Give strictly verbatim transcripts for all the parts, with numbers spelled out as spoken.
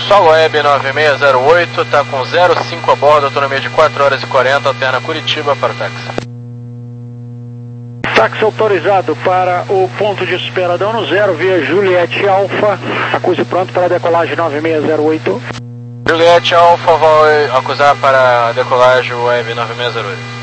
Sol Web nove seis zero oito, está com zero cinco a bordo, autonomia de quatro horas e quarenta, alterna Curitiba para o táxi. Táxi autorizado para o ponto de espera da ONU zero, via Juliette Alpha, acuse pronto para a decolagem nove seis zero oito. Juliette Alpha vai acusar para a decolagem Web nove seis zero oito.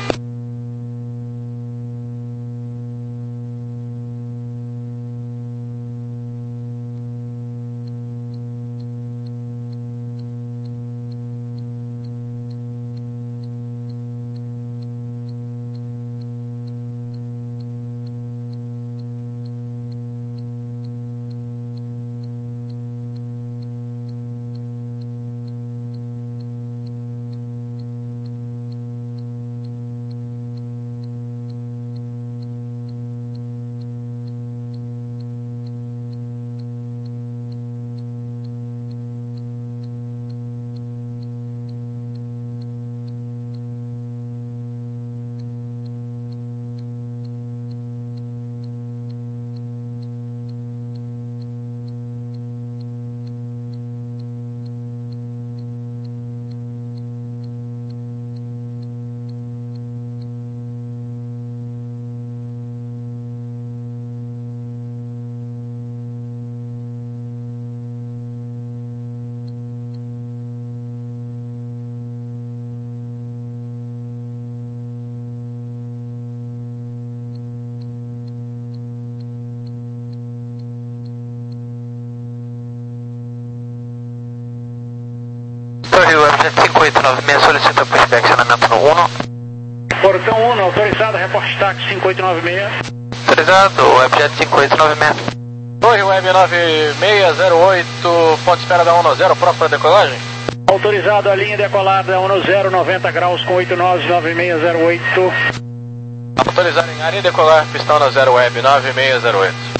Torre Web cinco oito nove seis solicita pushback acionamento no um. Portão um, autorizado, reporte táxi cinco oito nove seis. Autorizado, Webjet cinco oito nove seis. Torre Web nove seis zero oito, ponto de espera da ONU zero, pronto para decolagem? Autorizado a linha decolada ONU zero, noventa graus com oito nós, nove seis zero oito. Autorizado em área e decolar, pistão na zero Web nove seis zero oito.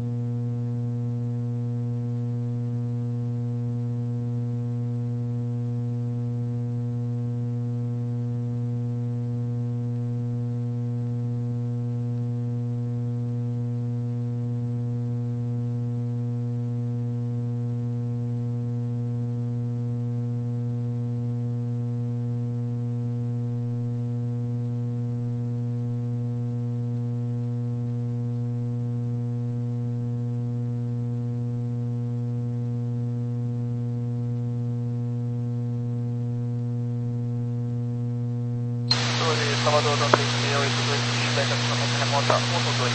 Salvador, três seis oito dois, pushback acionamento remota um dois.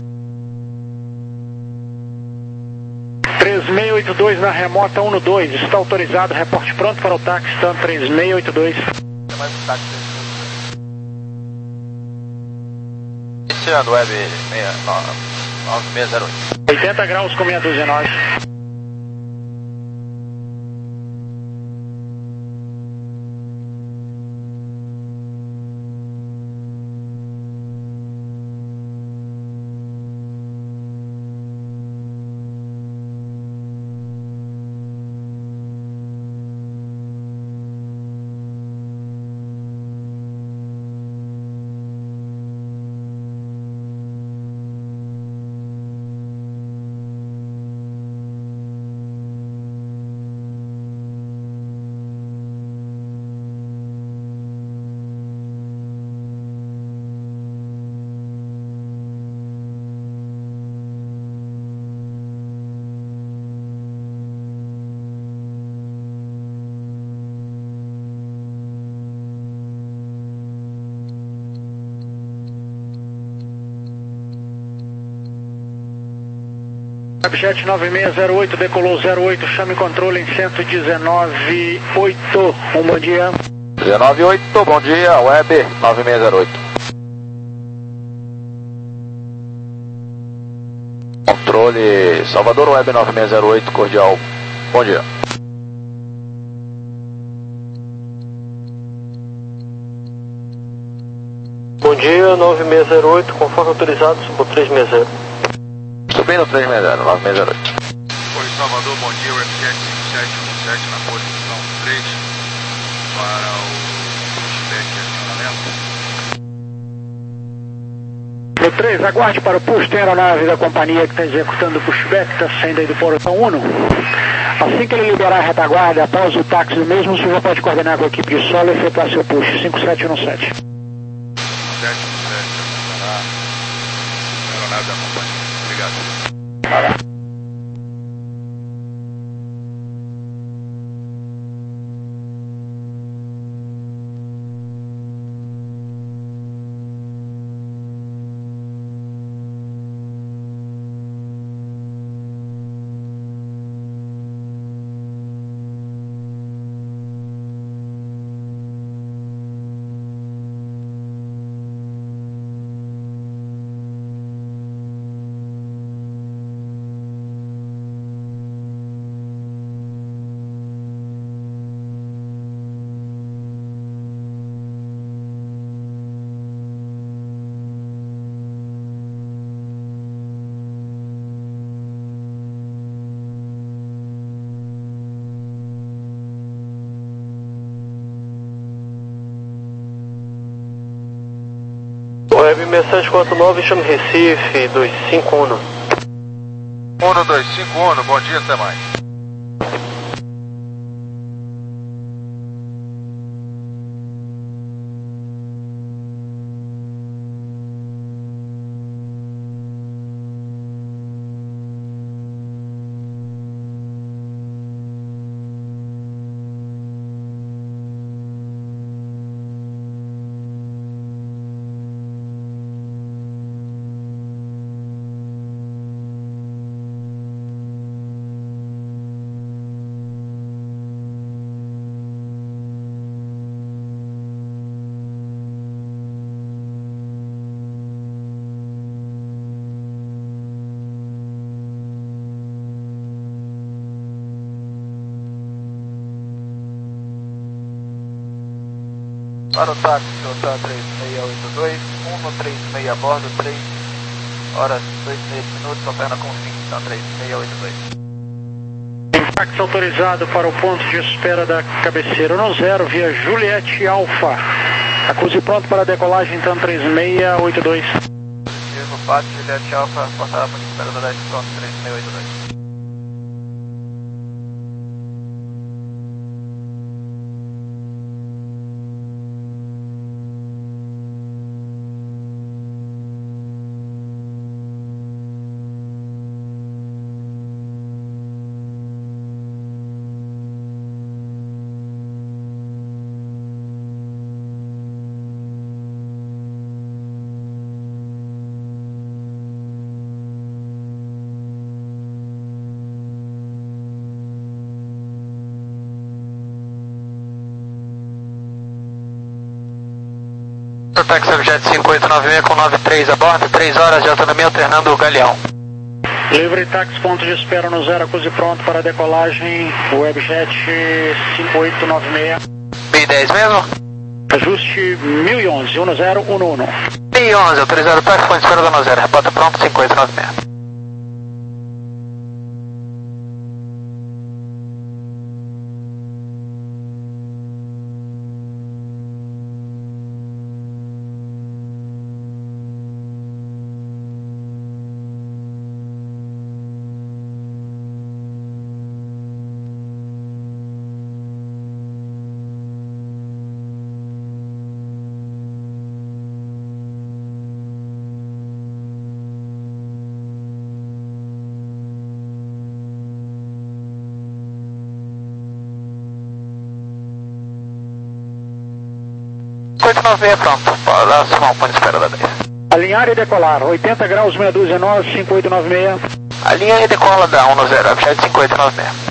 três seis oito dois na remota um dois, está autorizado, reporte pronto para o táxi, stand três seis oito dois. É mais um táxi. Iniciando Web nove seis zero oito. oitenta graus com meia dúzia nós. Webjet nove seis zero oito, decolou zero oito, chame controle em cento e dezenove oito. Um bom dia. dezenove oito, bom dia, Web nove seis zero oito. Controle Salvador, Web nove seis zero oito, cordial, bom dia. Bom dia, nove seis zero oito, conforme autorizado, subo três seis zero. Subindo três seis zero, nove seis zero oito. Oi, Salvador, bom dia, Webjet cinco sete um sete na posição três para o pushback e acionamento. No três, aguarde para o push, tem a aeronave da companhia que está executando o pushback, está saindo aí do portão um. Assim que ele liberar a retaguarda, após o táxi do mesmo, o senhor já pode coordenar com a equipe de solo e efetuar seu push. cinco sete um sete. sete um sete, acionar aeronave da companhia. Obrigado. Web mensagem quatro nove, chame Recife, dois cinco um. um dois cinco um, bom dia, até mais. Para o táxi, Toyota três seis oito dois, um três seis a bordo, três horas dois e meio minutos, opera com cinco, três seis oito dois. Táxi autorizado para o ponto de espera da cabeceira no zero, via Juliette Alfa. Acuse pronto para a decolagem, então três seis oito dois. Diego Pato, Juliette Alfa, passará por espera da dez, pronto, três seis oito dois. Táxi Objet cinco oito nove seis com nove três a bordo, três horas de autonomia alternando o Galeão. Livre táxi, ponto de espera no zero, acuse pronto para a decolagem, Webjet cinco oito nove seis. B dez mesmo? Ajuste mil e onze, um zero um um. mil e onze, autorizado o táxi, ponto de espera no zero, repota pronto, cinco oito nove seis. cinco oito nove seis pronto, pode assumir o ponto de espera da dez. Alinhar e decolar, oitenta graus, meia dúzia nós, cinco oito nove seis. Alinha e decola da um zero, Objet cinco oito nove seis.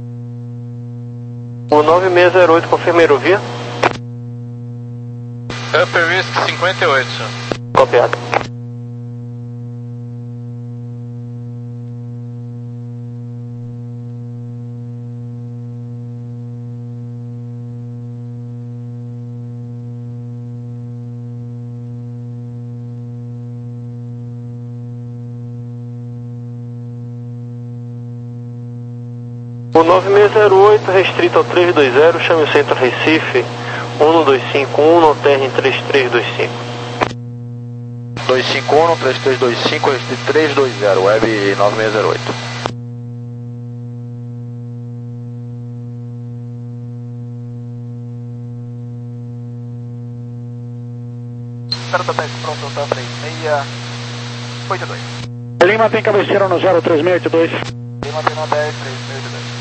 O nove seis zero oito, confirma a aerovia. Upper Risk cinquenta e oito, senhor. Copiado. O nove seis zero oito, restrito ao três dois zero, chame o centro Recife, um dois cinco um, no T R três três dois cinco. dois cinco um, três três dois cinco, restrito três dois zero, Web nove seis zero oito. Espera da teste pronto, tá três seis oito dois. Lima tem cabeceira no zero três seis oito dois. Lima tem no dez três seis oito dois.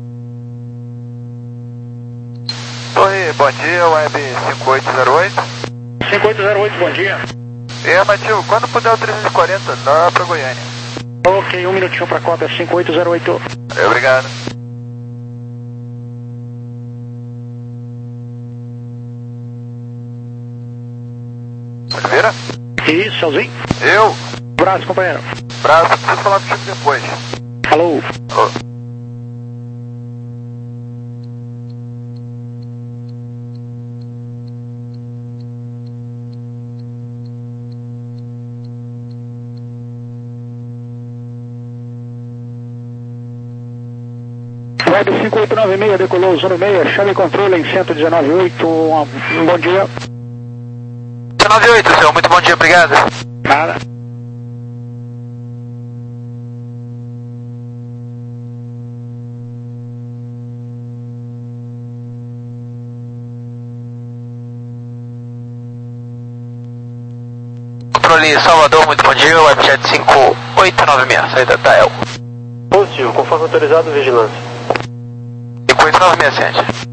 Torre, bom dia, Web cinco oito zero oito. cinco oito zero oito, bom dia. E Matil, quando puder o trezentos e quarenta, dá pra Goiânia. Ok, um minutinho pra cópia, cinco oito zero oito. Obrigado. Oliveira? Isso, Salzinho. Eu? Abraço, companheiro. Braço, preciso falar contigo depois. Alô. Oh. Web cinco oito nove seis, decolou zona seis, chave controle em cento e dezenove ponto oito, um, um bom dia. cento e noventa e oito, senhor, muito bom dia, obrigado. Nada. Controle Salvador, muito bom dia, Webjet cinco oito nove seis, saída da E L. Positivo, conforme autorizado, vigilância. cinco oito nove seis, sete.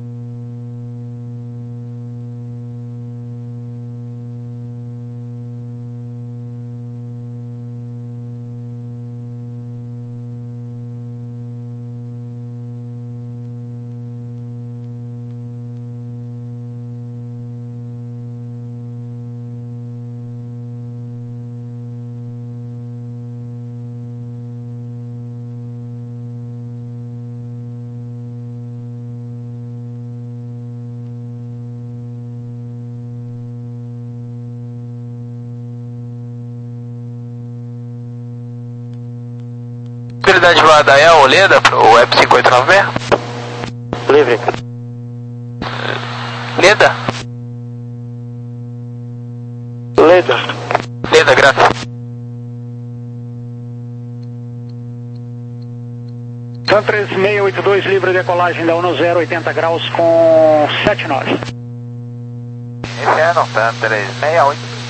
Prioridade voada é a Oleda para o Web cinco oito nove seis? Livre. Leda? Leda. Leda, graças. TAM três seis oito dois, livre decolagem da um zero, oitenta graus com sete nove. Esse é não, TAM três seis oito dois.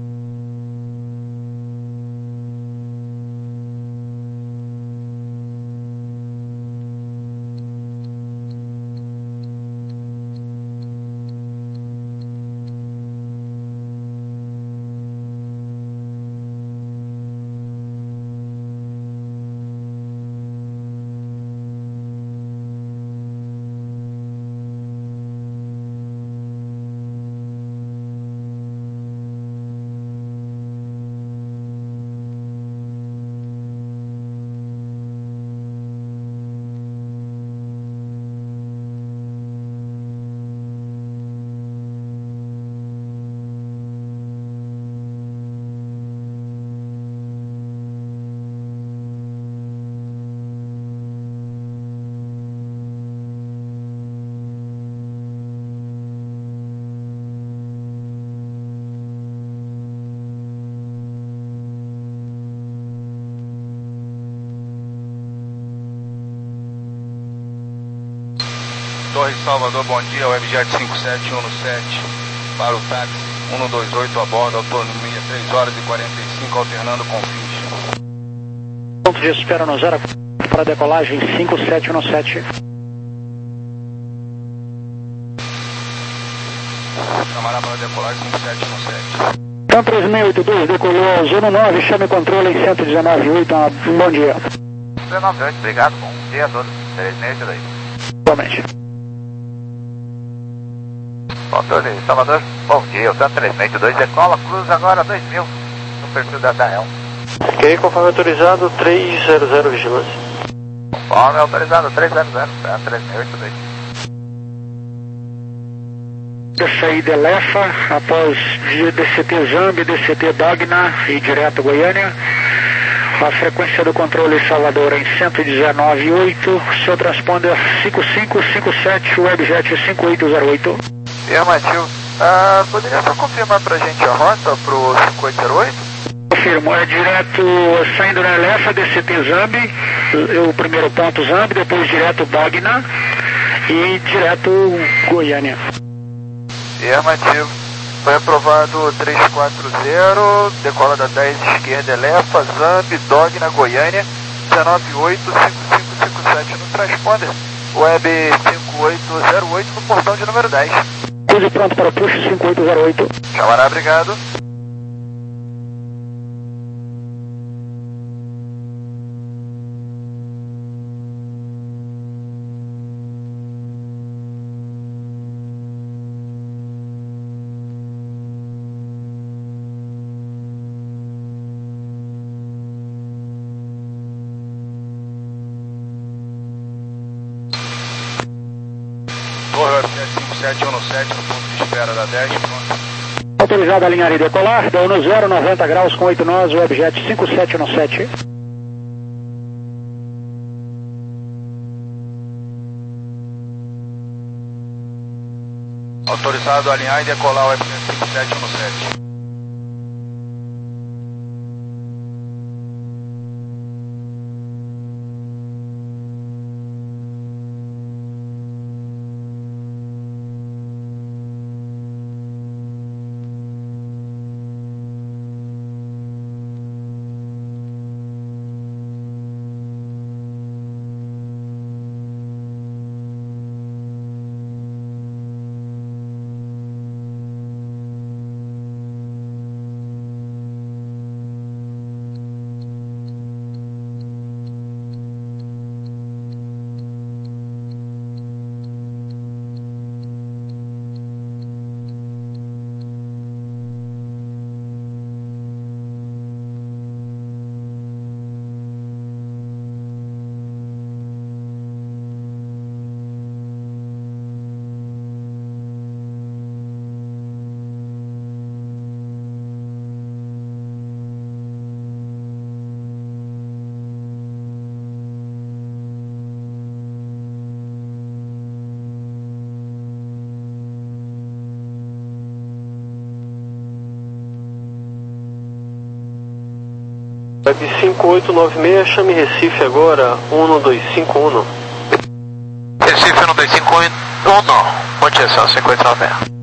Torre Salvador, bom dia, Webjet cinco sete um sete para o táxi um dois oito a bordo, autonomia três horas e quarenta e cinco, alternando com ficha. Ponto de espera no zero para decolagem cinco sete um sete. Camarada para decolar cinco sete um sete. TAM três seis oito dois, decolou zona nove, chame controle em cento e dezenove ponto oito, um bom dia. dezenove oito, obrigado, bom dia a todos. três seis oito dois. Igualmente. Ponto de Salvador, bom dia, o Santa três seis dois decola, cruza agora dois mil no perfil da Dael. Ok, conforme autorizado, trezentos vigilância. Conforme autorizado, trezentos, Santa três seis oito dois. Saída Lefa, após D C T Zambi, D C T Dogna e direto Goiânia. A frequência do controle Salvador em cento e dezenove vírgula oito, seu transponder cinco cinco cinco sete, Webjet cinco oito zero oito. Afirmativo. Ah, poderia só confirmar pra gente a rota pro cinco oito zero oito? Confirmo, é direto saindo na Lefa, D C T Zambi, o primeiro ponto Zambi, depois direto Dogna e direto Goiânia. Afirmativo. Foi aprovado trezentos e quarenta, decola da dez esquerda, Elefa, Zambi, Dogna, Goiânia, dezenove oito cinco cinco cinco sete no transponder, Web cinco oito zero oito no portão de número dez. Tudo pronto para o push cinco oito zero oito. Chamará, obrigado. Torre cinco sete um sete no ponto de espera da dez, pronto. Autorizado a alinhar e decolar, deu no zero, noventa graus com oito nós, Webjet cinco sete um sete. Autorizado a alinhar e decolar o Webjet cinco sete um sete. Web cinco oito nove seis, chame Recife agora, um dois cinco um. Recife um dois cinco um, bom dia, são cinco oito nove seis.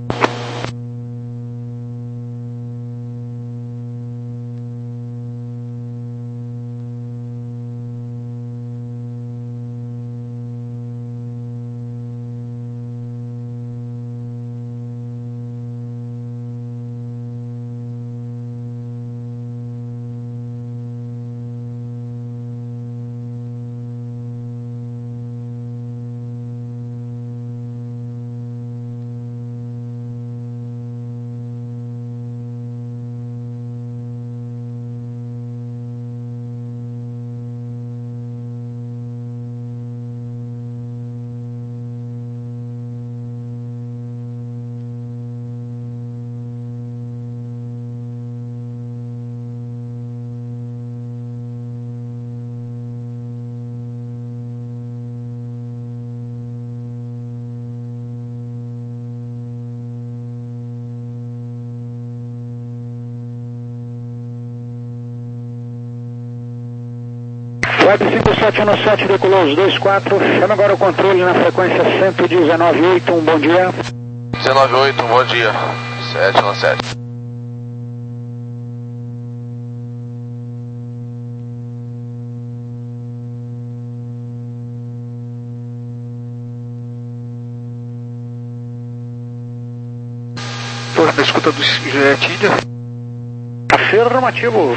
Web cinco sete um sete decolou os dois quatro, chama agora o controle na frequência cento e dezenove vírgula oito, um bom dia. dezenove oito, bom dia, sete um sete. Torre da escuta do Juliette Índia. Afirmativo.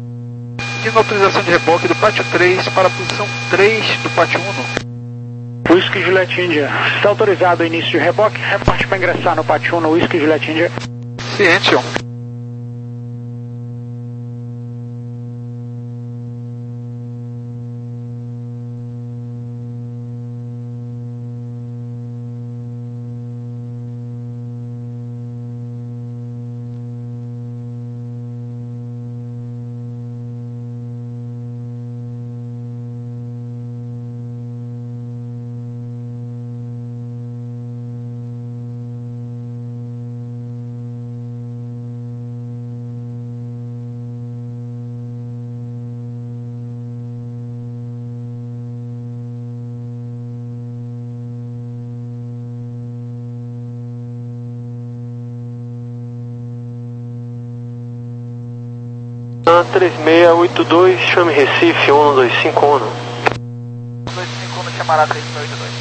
Pedindo autorização de reboque do pátio três para a posição três do pátio um. Whisky Juliette India. Está autorizado o início de reboque. Reporte para ingressar no pátio um no Whisky Juliette India. Ciente, senhor. três seis oito dois, chame Recife, um dois cinco um. um dois cinco um, chamará três seis oito dois.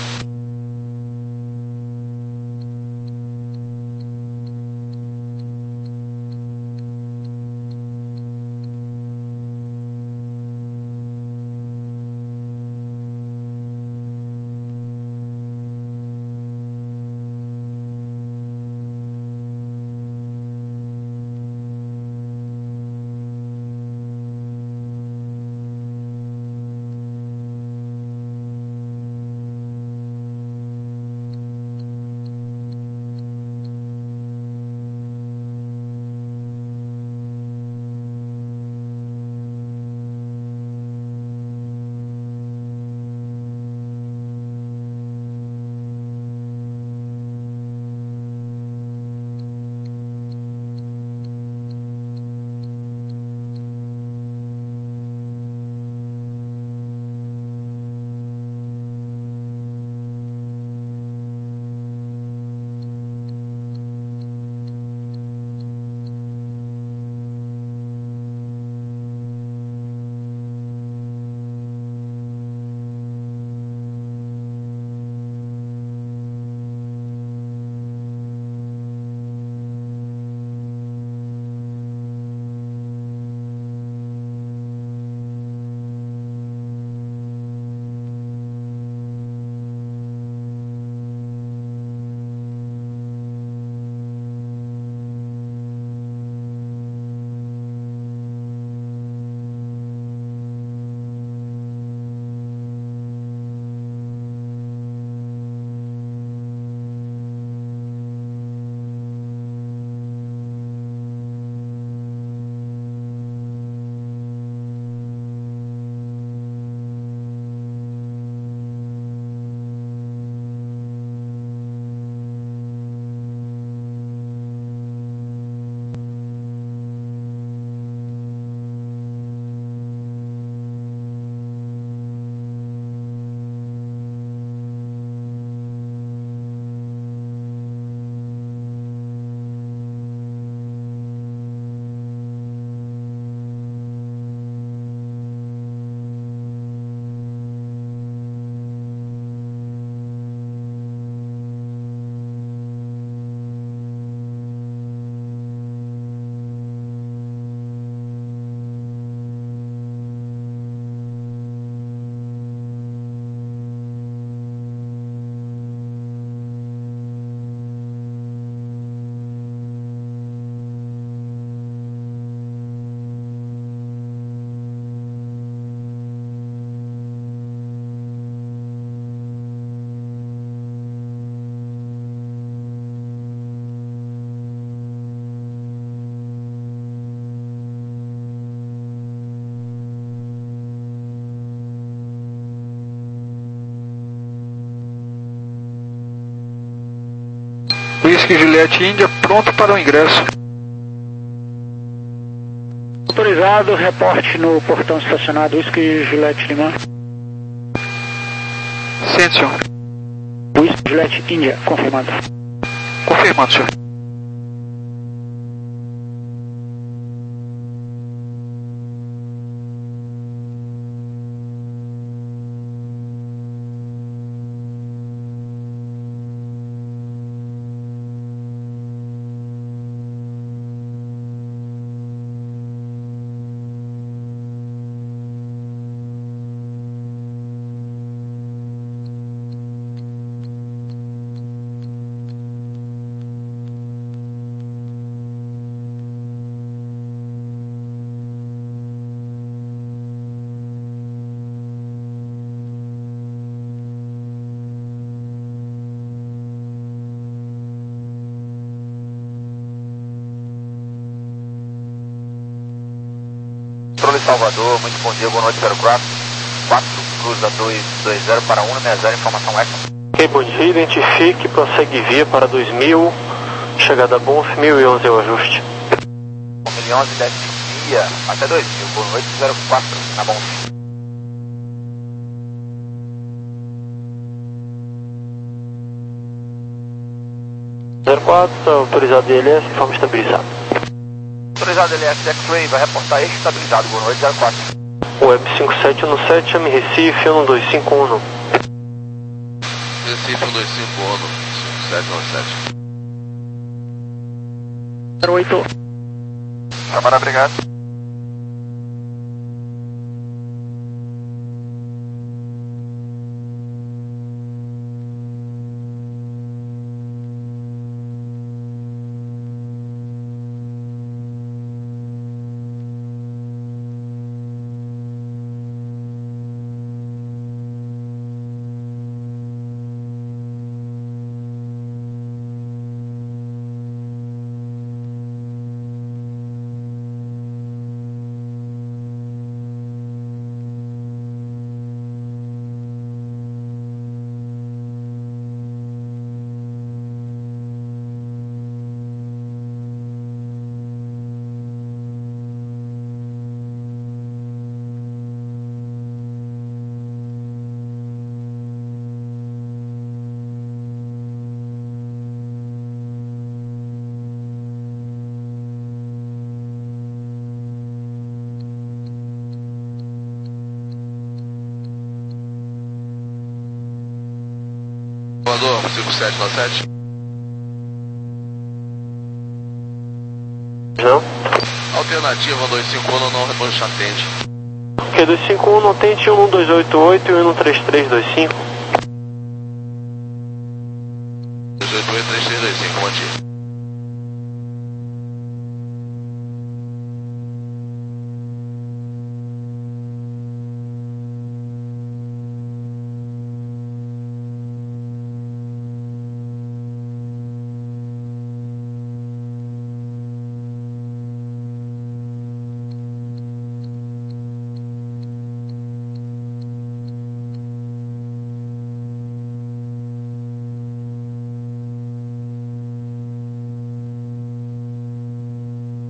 Whisky Juliette India, pronto para o ingresso. Autorizado, reporte no portão estacionado Whisky Juliette Lima. Ciente, senhor. Whisky Juliette India, confirmado. Confirmado, senhor. controle Salvador, muito bom dia, boa noite, zero quatro. quatro, cruza dois dois zero para um seis zero, informação Eco. Ok, bom dia, identifique, prossegue via para dois mil, chegada Bonf, mil e onze é o ajuste. mil e onze, desce via até dois mil, boa noite, zero quatro, na Bonf. zero quatro, autorizado D L S, informe estabilizado. Autorizado L S X-Ray, vai reportar estabilizado, boa noite, zero quatro. Web cinco sete um sete, chame Recife, um dois cinco um. Recife um dois cinco um, cinco sete um sete. zero oito. Chamada, obrigado. Salvador, cinco sete um sete. Não? Alternativa um dois cinco um, não responde, atende. Ok, dois cinco um, não tente um dois oito oito e um três três dois cinco. dois oito oito três três dois cinco, mantido.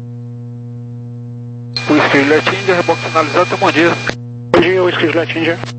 Whisky Juliet India, reboque finalizado, até bom dia. Bom dia, Whisky Juliet India.